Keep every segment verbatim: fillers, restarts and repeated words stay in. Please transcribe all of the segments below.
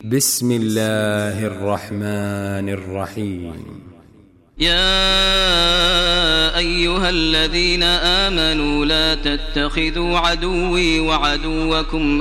بسم الله الرحمن الرحيم. يا أيها الذين آمنوا لا تتخذوا عدوي وعدوكم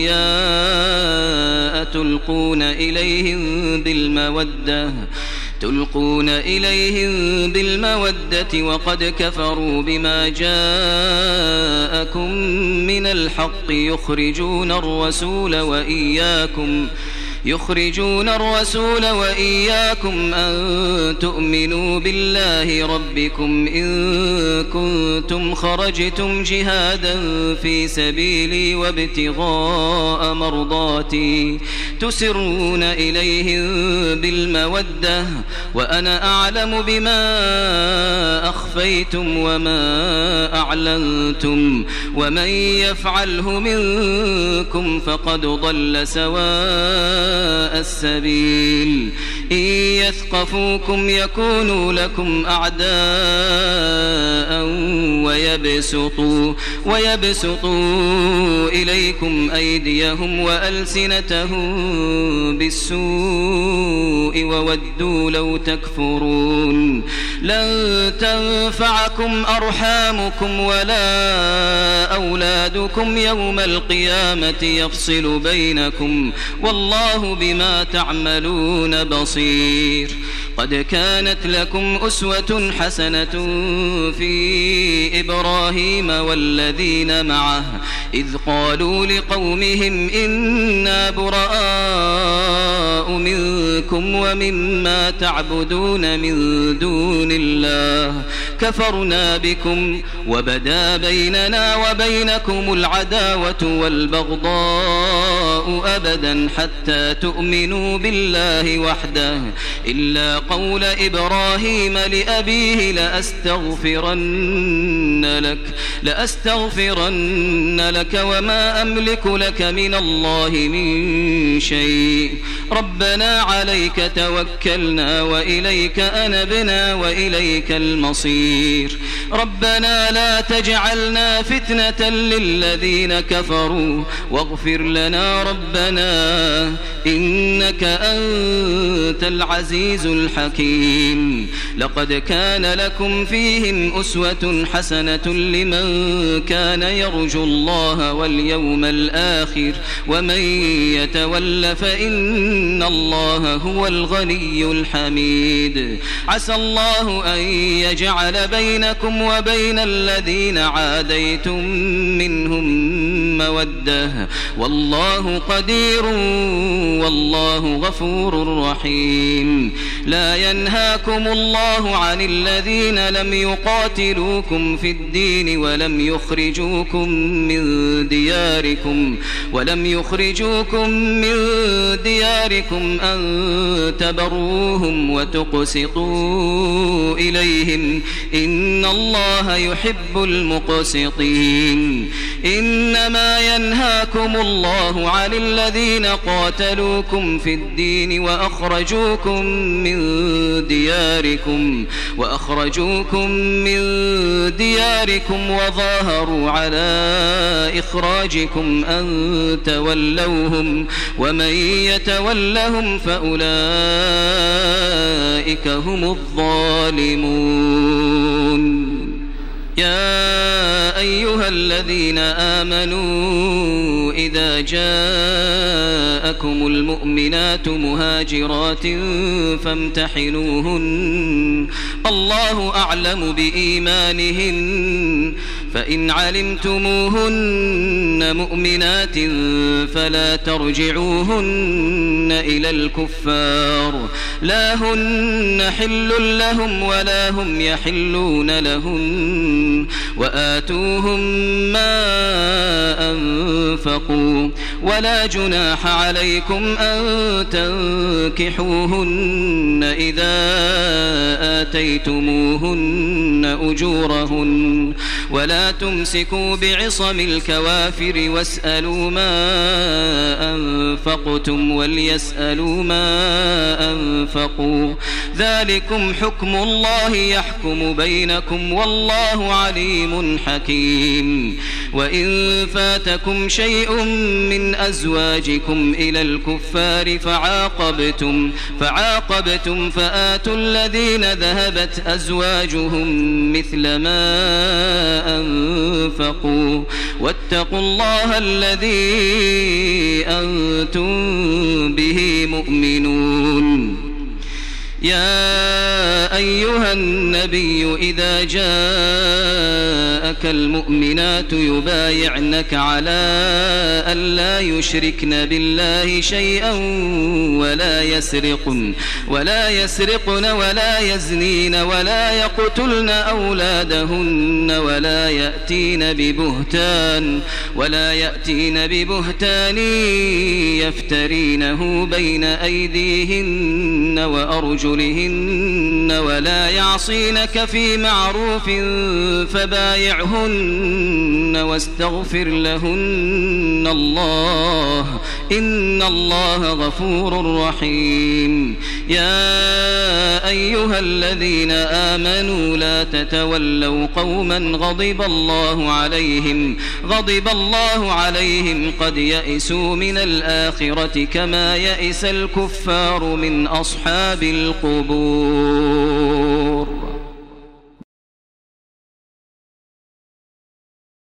أولياء تلقون إليهم بالمودة تلقون إليهم بالمودة وقد كفروا بما جاءكم من الحق يخرجون الرسول وإياكم يخرجون الرسول وإياكم أن تؤمنوا بالله ربكم إن كنتم خرجتم جهادا في سبيلي وابتغاء مرضاتي تسرون إليهم بالمودة وأنا أعلم بما أخفيتم وما أعلنتم ومن يفعله منكم فقد ضل سواء السبيل. إن يثقفوكم يكونوا لكم أعداء ويبسطوا, ويبسطوا إليكم أيديهم وألسنتهم بالسوء وودوا لو تكفرون. لن تنفعكم أرحامكم ولا أولادكم يوم القيامة يفصل بينكم والله بما تعملون بصير. قد كانت لكم أسوة حسنة في إبراهيم والذين معه إذ قالوا لقومهم إنا براء منكم ومما تعبدون من دون الله كفرنا بكم وبدا بيننا وبينكم العداوة والبغضاء أبدا حتى تؤمنوا بالله وحده إلا قول إبراهيم لأبيه لأستغفرن لك لأستغفرن لك وما أملك لك من الله من شيء ربنا عليك توكلنا وإليك أنبنا وإليك المصير. ربنا لا تجعلنا فتنة للذين كفروا واغفر لنا ربنا إنك أنت العزيز الحكيم. لقد كان لكم فيهم أسوة حسنة لمن كان يرجو الله واليوم الآخر ومن يتول فإن الله هو الغني الحميد. عسى الله أن يجعل بينكم وبين الذين عاديتم منهم مودة والله قدير والله غفور رحيم. لا ينهاكم الله عن الذين لم يقاتلوكم في الدين ولم يخرجوكم من دياركم ولم يخرجوكم من دياركم أن تبروهم وتقسطوا إليهم إن الله يحب المقسطين. إنما ينهاكم الله عن الذين قاتلوكم في الدين وأخرجوكم من دياركم وأخرجوكم من دياركم وظاهروا على إخراجكم أن تولوهم ومن يتولهم فأولئك هم الظالمون. يا أيها الذين آمنوا إذا جاءكم المؤمنات مهاجرات فامتحنوهن الله أعلم بإيمانهن فإن علمتموهن مؤمنات فلا ترجعوهن إلى الكفار لا هن حل لهم ولا هم يحلون لهن وآتوهم ما أنفقوا ولا جناح عليكم أن تنكحوهن إذا آتيتموهن أجورهن ولا تمسكوا بعصم الكوافر واسألوا ما أنفقتم وليسألوا ما أنفقوا ذلكم حكم الله يحكم بينكم والله عليم حكيم. وإن فاتكم شيء من أزواجكم إلى الكفار فعاقبتم فعاقبتم فآتوا الذين ذهبت أزواجهم مثل ما أنفقوا واتقوا الله الذي أنتم به مؤمنون. يا أيها النبي إذا جاءك المؤمنات يبايعنك على أن لا يشركن بالله شيئا ولا يسرقن ولا يسرقن ولا يزنين ولا يقتلن أولادهن ولا يأتين ببهتان ولا يأتين ببهتان يفترينه بين أيديهن وأرجلهن ولا يعصينك في معروف فبايعهن واستغفر لهن الله إن الله غفور رحيم. يا أيها الذين آمنوا لا تتولوا قوما غضب الله عليهم غضب الله عليهم قد يئسوا من الآخرة كما يئس الكفار من أصحاب القبور.